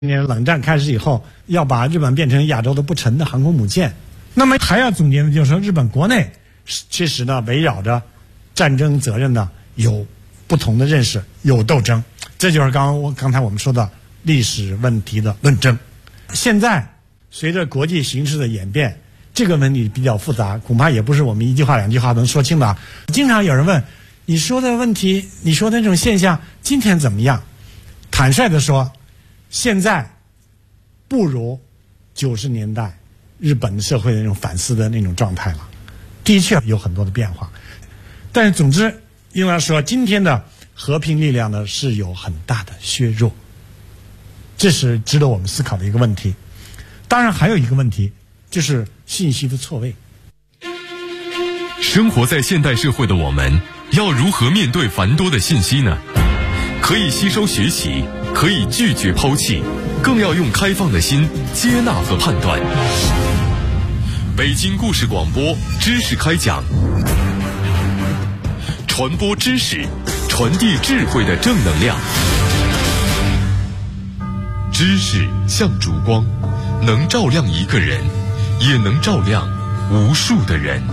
年冷战开始以后，要把日本变成亚洲的不沉的航空母舰。那么还要总结的就是说，日本国内其实呢，围绕着战争责任呢有不同的认识，有斗争。这就是刚才我们说的历史问题的论证。现在随着国际形势的演变，这个问题比较复杂，恐怕也不是我们一句话两句话能说清的。经常有人问，你说的问题，你说的那种现象，今天怎么样？坦率地说，现在不如90年代日本社会的那种反思的那种状态了，的确有很多的变化。但是总之，应该说今天的和平力量呢是有很大的削弱，这是值得我们思考的一个问题。当然还有一个问题，就是信息的错位。 生活在现代社会的我们，要如何面对繁多的信息呢？可以吸收学习，可以拒绝抛弃，更要用开放的心接纳和判断。北京故事广播知识开讲，传播知识，传递智慧的正能量。知识像烛光，能照亮一个人，也能照亮无数的人。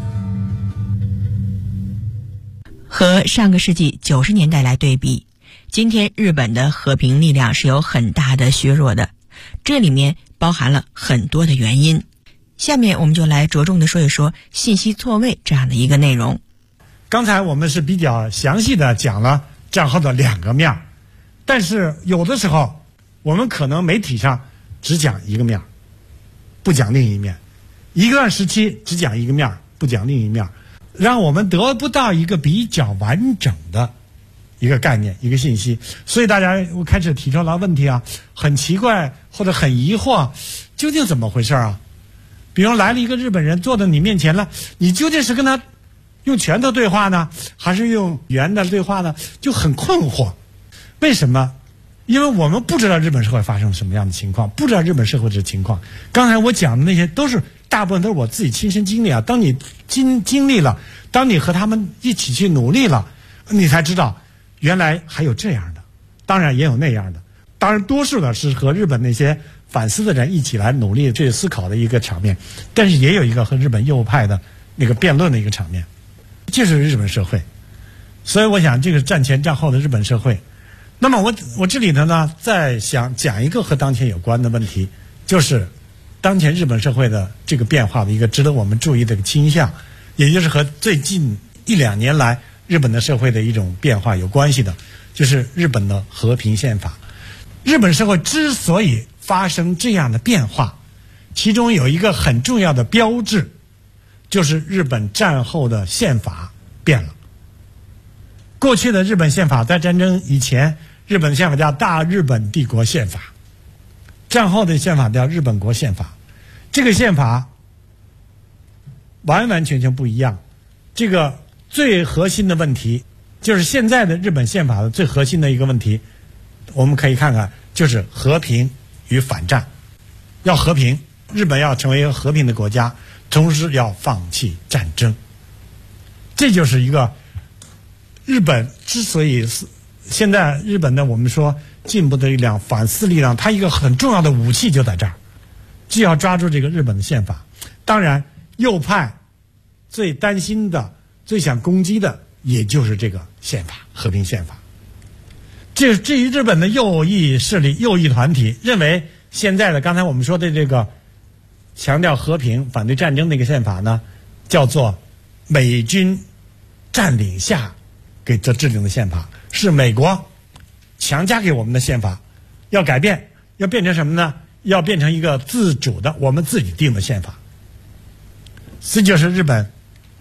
和上个世纪90年代来对比，今天日本的和平力量是有很大的削弱的，这里面包含了很多的原因。下面我们就来着重的说一说信息错位这样的一个内容。 刚才我们是比较详细的讲了战后的两个面，但是有的时候我们可能媒体上只讲一个面，不讲另一面，一段时期只讲一个面，不讲另一面，让我们得不到一个比较完整的一个概念，一个信息。所以大家开始提出了问题啊，很奇怪或者很疑惑，究竟怎么回事啊？比如来了一个日本人坐到你面前了，你究竟是跟他用拳头对话呢，还是用语言的对话呢？就很困惑。为什么？因为我们不知道日本社会发生什么样的情况，不知道日本社会的情况。刚才我讲的那些大部分都是我自己亲身经历啊。当你经历了，当你和他们一起去努力了，你才知道原来还有这样的，当然也有那样的。当然多数的是和日本那些反思的人一起来努力去思考的一个场面，但是也有一个和日本右派的那个辩论的一个场面，就是日本社会。所以我想这个战前战后的日本社会。那么我这里头呢，再想讲一个和当前有关的问题，就是当前日本社会的这个变化的一个值得我们注意的倾向，也就是和最近1-2年来日本的社会的一种变化有关系的，就是日本的和平宪法。日本社会之所以发生这样的变化，其中有一个很重要的标志，就是日本战后的宪法变了。过去的日本宪法在战争以前，日本宪法叫大日本帝国宪法，战后的宪法叫日本国宪法。这个宪法完完全全不一样。这个最核心的问题，就是现在的日本宪法的最核心的一个问题，我们可以看看，就是和平与反战。要和平，日本要成为一个和平的国家，同时要放弃战争。这就是一个日本之所以现在日本的我们说进步的力量、反思力量，它一个很重要的武器就在这儿，就要抓住这个日本的宪法。当然右派最担心的、最想攻击的也就是这个宪法，和平宪法。至于日本的右翼势力、右翼团体认为现在的刚才我们说的这个强调和平、反对战争的一个宪法呢，叫做美军占领下给这制定的宪法，是美国强加给我们的宪法，要改变，要变成什么呢？要变成一个自主的我们自己定的宪法。这就是日本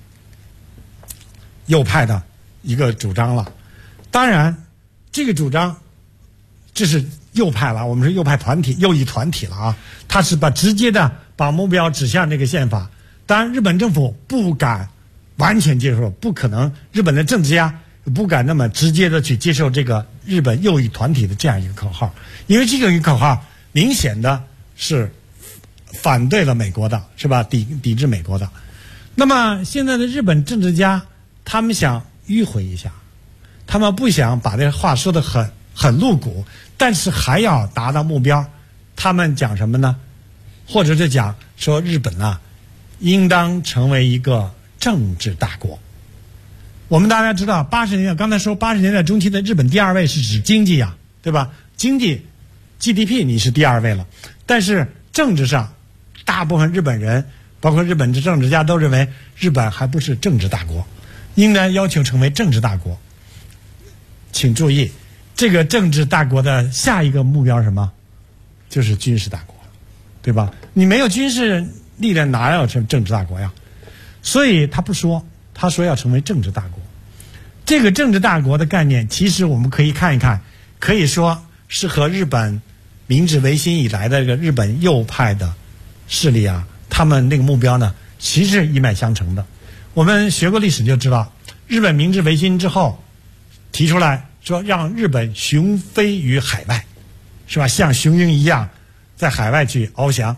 右派的一个主张了。当然这个主张这是右派了，我们是右派团体、右翼团体了啊，他是直接的把目标指向这个宪法。当然日本政府不敢完全接受，不可能，日本的政治家不敢那么直接的去接受这个日本右翼团体的这样一个口号，因为这个口号明显的是反对了美国的，是吧？抵制美国的。那么现在的日本政治家，他们想迂回一下，他们不想把这话说得很露骨，但是还要达到目标。他们讲什么呢？或者是讲说日本啊，应当成为一个政治大国。我们大家知道，80年代刚才说80年代中期的日本第二位是指经济啊，对吧？经济 GDP 你是第二位了，但是政治上，大部分日本人，包括日本的政治家都认为日本还不是政治大国，应该要求成为政治大国。请注意，这个政治大国的下一个目标是什么？就是军事大国，对吧？你没有军事力量，哪有成政治大国呀？所以他不说，他说要成为政治大国。这个政治大国的概念，其实我们可以看一看，可以说是和日本明治维新以来的这个日本右派的势力啊，他们那个目标呢，其实一脉相承的。我们学过历史就知道，日本明治维新之后提出来说让日本雄飞于海外，是吧？像雄鹰一样在海外去翱翔，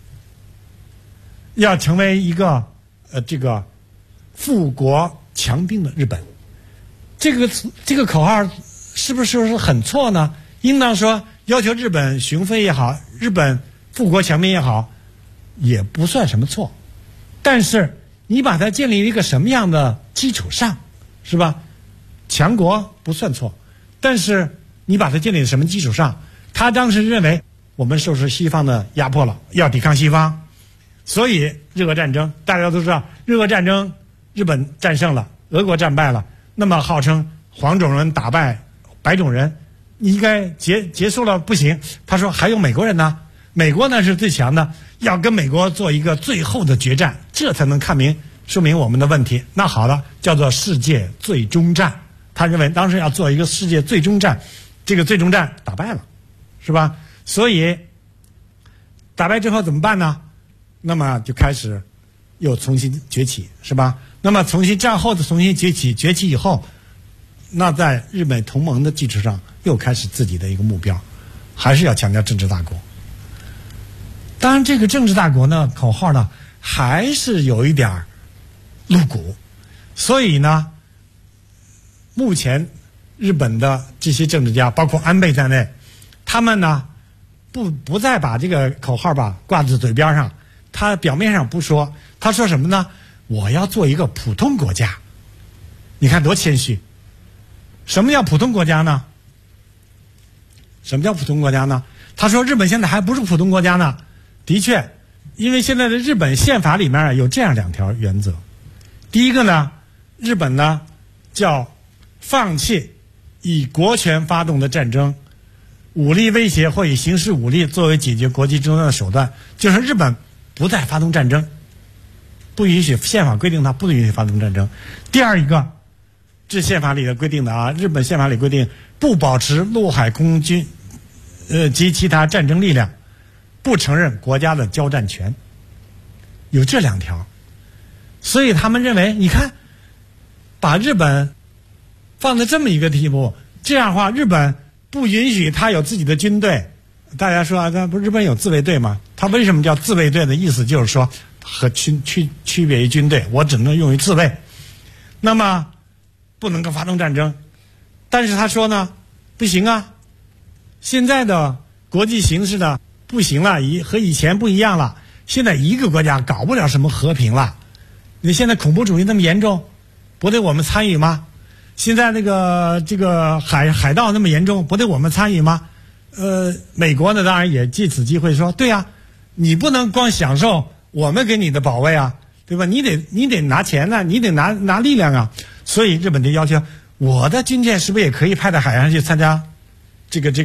要成为一个这个富国强兵的日本。这个口号是不是很错呢？应当说要求日本雄飞也好，日本富国强兵也好，也不算什么错。但是你把它建立一个什么样的基础上，是吧？强国不算错，但是你把它建立在什么基础上？他当时认为我们受西方的压迫了，要抵抗西方，所以日俄战争大家都知道，日俄战争日本战胜了，俄国战败了，那么号称黄种人打败白种人，应该结束了，不行。他说还有美国人呢，美国呢是最强的，要跟美国做一个最后的决战，这才能说明我们的问题。那好了，叫做世界最终战。他认为当时要做一个世界最终战，这个最终战打败了，是吧？所以打败之后怎么办呢？那么就开始又重新崛起，是吧？那么战后的重新崛起以后，那在日美同盟的基础上又开始自己的一个目标，还是要强调政治大国。当然这个政治大国呢，口号呢还是有一点露骨，所以呢目前日本的这些政治家，包括安倍在内，他们呢不再把这个口号挂在嘴边上，他表面上不说，他说什么呢？我要做一个普通国家。你看多谦虚。什么叫普通国家呢？什么叫普通国家呢？他说日本现在还不是普通国家呢。的确，因为现在的日本宪法里面有这样2条原则。第一个呢，日本呢叫放弃以国权发动的战争，武力威胁或以刑事武力作为解决国际争端的手段，就是日本不再发动战争，不允许，宪法规定它不允许发动战争。第二一个，这宪法里的规定的啊，日本宪法里规定不保持陆海空军及其他战争力量，不承认国家的交战权，有这2条。所以他们认为，你看把日本放在这么一个地步，这样的话日本不允许他有自己的军队。大家说啊，不日本有自卫队吗？他为什么叫自卫队的意思就是说和区别于军队，我只能用于自卫，那么不能够发动战争。但是他说呢，不行啊，现在的国际形势呢不行了，和以前不一样了，现在一个国家搞不了什么和平了。你现在恐怖主义那么严重，不得我们参与吗？现在这个海盗那么严重，不得我们参与吗？美国呢当然也借此机会说，对啊，你不能光享受我们给你的保卫啊，对吧？你得拿钱呢，你得拿力量啊。所以日本就要求，我的军舰是不是也可以派到海上去参加这个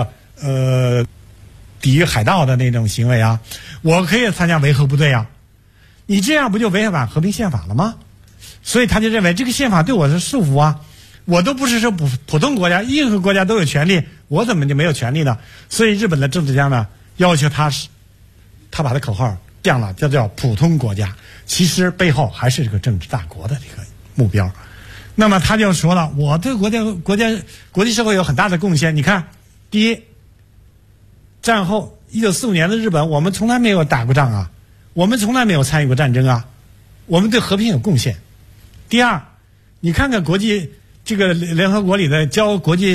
抵御海盗的那种行为啊？我可以参加维和部队啊。你这样不就违反和平宪法了吗？所以他就认为这个宪法对我是束缚啊，我都不是说普通国家，任何国家都有权利，我怎么就没有权利呢？所以日本的政治家呢要求他把他口号降了，叫普通国家，其实背后还是这个政治大国的这个目标。那么他就说了，我对国际社会有很大的贡献。你看，第一，战后1945年的日本，我们从来没有打过仗啊，我们从来没有参与过战争啊，我们对和平有贡献。第二，你看看这个联合国里的交国际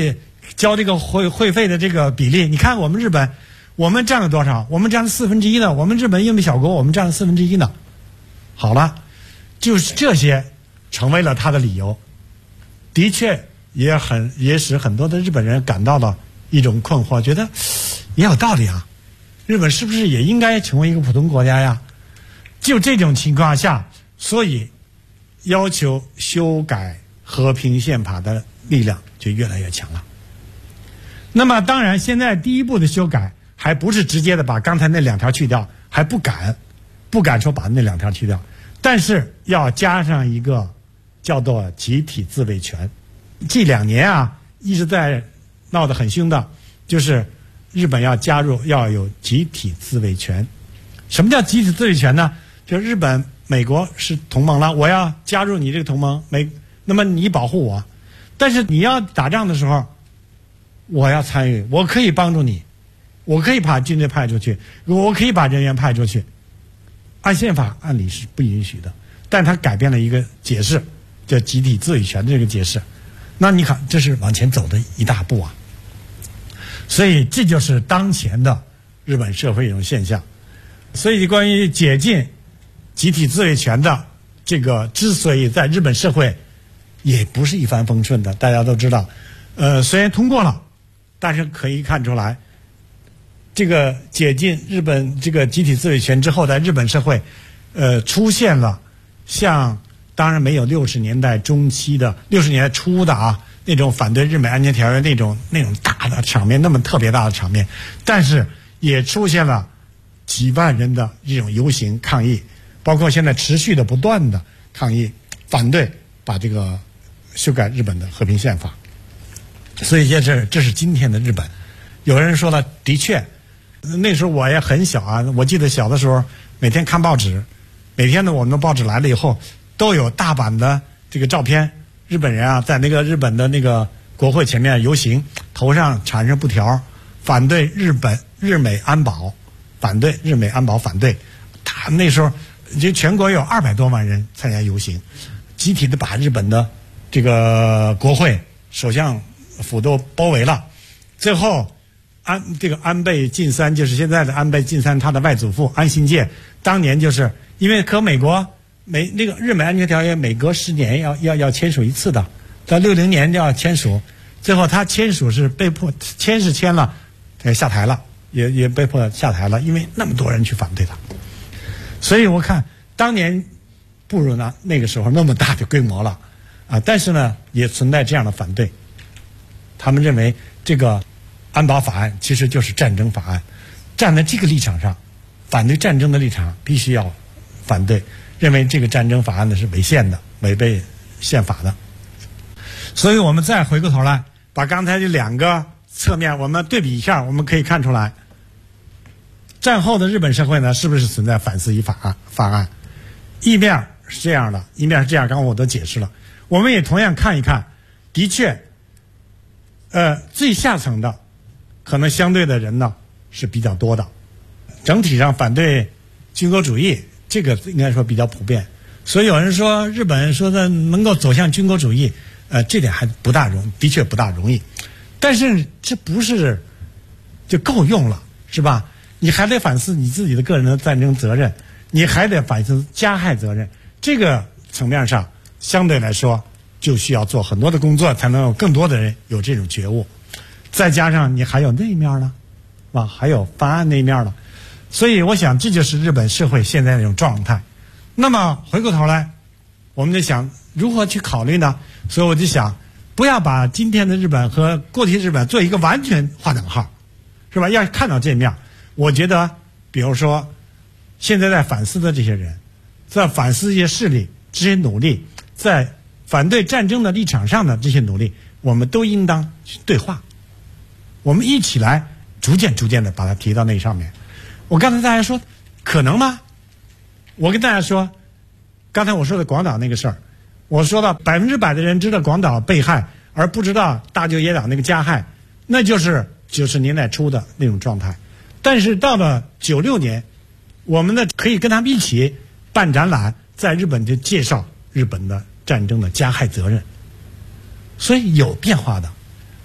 交这个会费的这个比例，你看我们日本，我们占了多少？我们占了1/4呢。我们日本这么小国，我们占了1/4呢。好了，就是这些成为了他的理由，的确也使很多的日本人感到了一种困惑，觉得也有道理啊。日本是不是也应该成为一个普通国家呀？就这种情况下，所以要求修改和平宪法的力量就越来越强了。那么当然现在第一步的修改还不是直接的把刚才那2条去掉，还不敢说把那2条去掉，但是要加上一个叫做集体自卫权。这2年啊一直在闹得很凶的，就是日本要有集体自卫权。什么叫集体自卫权呢？就是日本美国是同盟了，我要加入你这个同盟，那么你保护我，但是你要打仗的时候我要参与，我可以帮助你，我可以把军队派出去，我可以把人员派出去。按宪法按理是不允许的，但他改变了一个解释，叫集体自卫权的这个解释。那你看这是往前走的一大步啊。所以这就是当前的日本社会一种现象。所以关于解禁集体自卫权的这个，之所以在日本社会也不是一帆风顺的，大家都知道。虽然通过了，但是可以看出来，这个解禁日本这个集体自卫权之后，在日本社会，出现了像当然没有60年代中期的60年代初的啊那种反对日美安全条约那种大的场面，那么特别大的场面，但是也出现了几万人的这种游行抗议，包括现在持续的不断的抗议，反对把这个修改日本的和平宪法。所以这是今天的日本。有人说了，的确那时候我也很小啊，我记得小的时候每天看报纸，每天呢我们的报纸来了以后都有大版的这个照片，日本人啊在那个日本的那个国会前面游行，头上缠着布条，反对日美安保，反对日美安保，反对。他那时候就全国有200多万人参加游行，集体的把日本的这个国会首相府都包围了。最后这个安倍晋三，就是现在的安倍晋三，他的外祖父安信介，当年就是因为和美国那个日美安全条约每隔10年要签署一次的，到60年就要签署，最后他签署是被迫签了，下台了，也被迫下台了，因为那么多人去反对他。所以我看当年不如那个时候那么大的规模了啊，但是呢也存在这样的反对。他们认为这个安保法案其实就是战争法案，站在这个立场上，反对战争的立场必须要反对，认为这个战争法案呢是违宪的，违背宪法的。所以我们再回过头来把刚才这2个侧面我们对比一下，我们可以看出来战后的日本社会呢是不是存在反四一法案。一面是这样的，一面是这样，刚刚我都解释了。我们也同样看一看，的确最下层的可能相对的人呢是比较多的，整体上反对军国主义，这个应该说比较普遍。所以有人说日本说的能够走向军国主义，这点还的确不大容易。但是这不是就够用了，是吧？你还得反思你自己的个人的战争责任，你还得反思加害责任。这个层面上相对来说就需要做很多的工作，才能有更多的人有这种觉悟。再加上你还有那一面呢，啊，还有翻案那一面了。所以我想这就是日本社会现在这种状态。那么回过头来我们就想如何去考虑呢？所以我就想不要把今天的日本和过去日本做一个完全划等号，是吧？要看到这面。我觉得比如说现在在反思的这些人，在反思一些势力这些努力，在反对战争的立场上的这些努力，我们都应当去对话，我们一起来逐渐的把它提到那上面。我刚才大家说可能吗？我跟大家说，刚才我说的广岛那个事儿，我说到100%的人知道广岛被害，而不知道大久野岛那个加害，那就是90年代初的那种状态。但是到了96年，我们呢可以跟他们一起办展览，在日本就介绍日本的战争的加害责任，所以有变化的。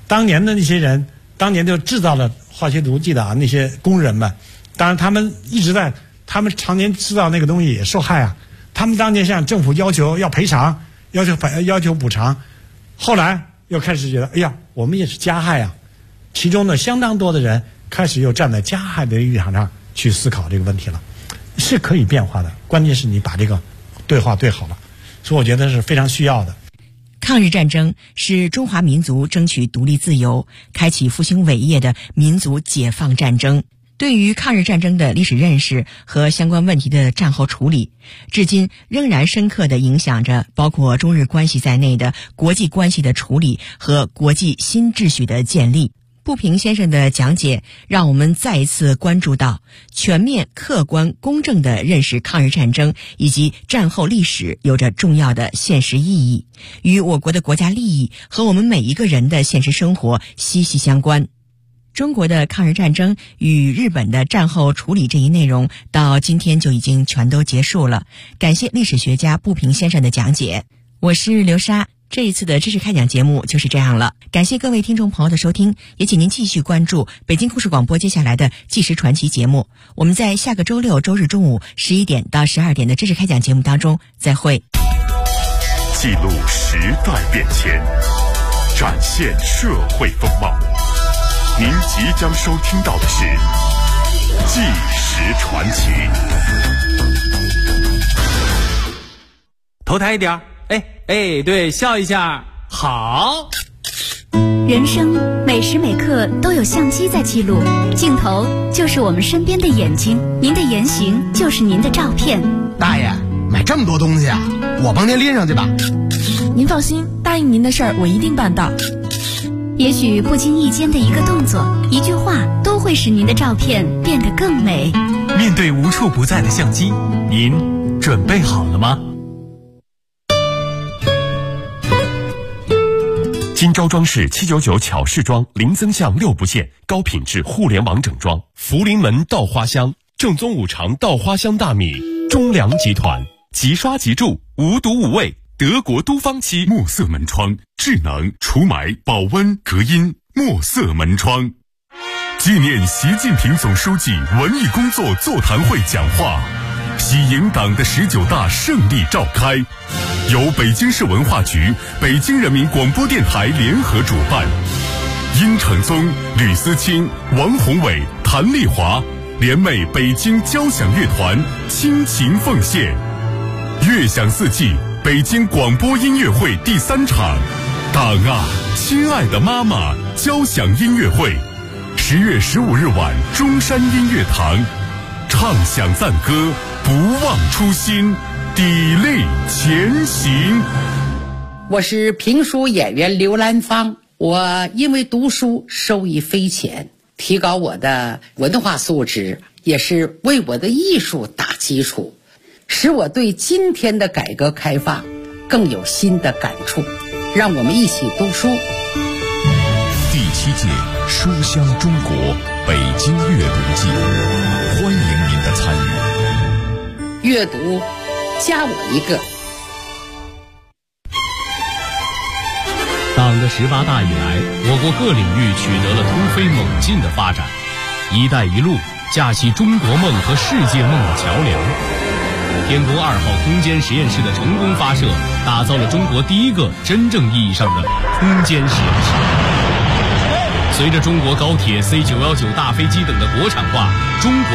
当年的那些人，当年就制造了化学毒剂的那些工人们，当然他们常年制造那个东西也受害啊。他们当年向政府要求要赔偿，要求补偿，后来又开始觉得，哎呀，我们也是加害啊。其中呢，相当多的人开始又站在加害的立场上去思考这个问题了，是可以变化的。关键是你把这个对话对好了，所以我觉得是非常需要的。 抗日战争是中华民族争取独立自由、开启复兴伟业的民族解放战争。对于抗日战争的历史认识和相关问题的战后处理，至今仍然深刻地影响着包括中日关系在内的国际关系的处理和国际新秩序的建立。步平先生的讲解让我们再一次关注到全面、客观、公正地认识抗日战争以及战后历史有着重要的现实意义，与我国的国家利益和我们每一个人的现实生活息息相关。中国的抗日战争与日本的战后处理这一内容到今天就已经全都结束了。感谢历史学家步平先生的讲解。我是刘莎，这一次的知识开讲节目就是这样了。感谢各位听众朋友的收听，也请您继续关注北京故事广播接下来的纪实传奇节目。我们在下个周六周日中午11点到12点的知识开讲节目当中再会。 记录时代变迁，展现社会风貌。您即将收听到的是纪实传奇。 头抬一点，对，笑一下，好。 人生每时每刻都有相机在记录，镜头就是我们身边的眼睛，您的言行就是您的照片。 大爷，买这么多东西啊，我帮您拎上去吧。 您放心，答应您的事儿我一定办到。 也许不经意间的一个动作、一句话，都会使您的照片变得更美。 面对无处不在的相机，您准备好了吗？ 金招装饰799巧饰装零增项6不限高品质互联网整装，福临门稻花香正宗5常稻花香大米，中粮集团即刷即住，无毒无味，德国都方漆墨色门窗，智能除霾保温隔音墨色门窗。纪念习近平总书记文艺工作座谈会讲话，喜迎党的19大胜利召开，由北京市文化局、北京人民广播电台联合主办，殷承宗、吕思清、王宏伟、谭丽华联袂北京交响乐团倾情奉献。乐享四季北京广播音乐会第3场，党啊，亲爱的妈妈交响音乐会，10月15日晚中山音乐堂，唱响赞歌，不忘初心，砥砺前行。 我是评书演员刘兰芳，我因为读书受益匪浅，提高我的文化素质，也是为我的艺术打基础，使我对今天的改革开放更有新的感触。让我们一起读书。 第7届书香中国北京阅读季，欢迎您的参与。 阅读加我一个。 党的18大以来，我国各领域取得了突飞猛进的发展，一带一路架起中国梦和世界梦的桥梁。天宫2号空间实验室的成功发射，打造了中国第一个真正意义上的空间实验室。随着中国高铁、C919 大飞机等的国产化，中国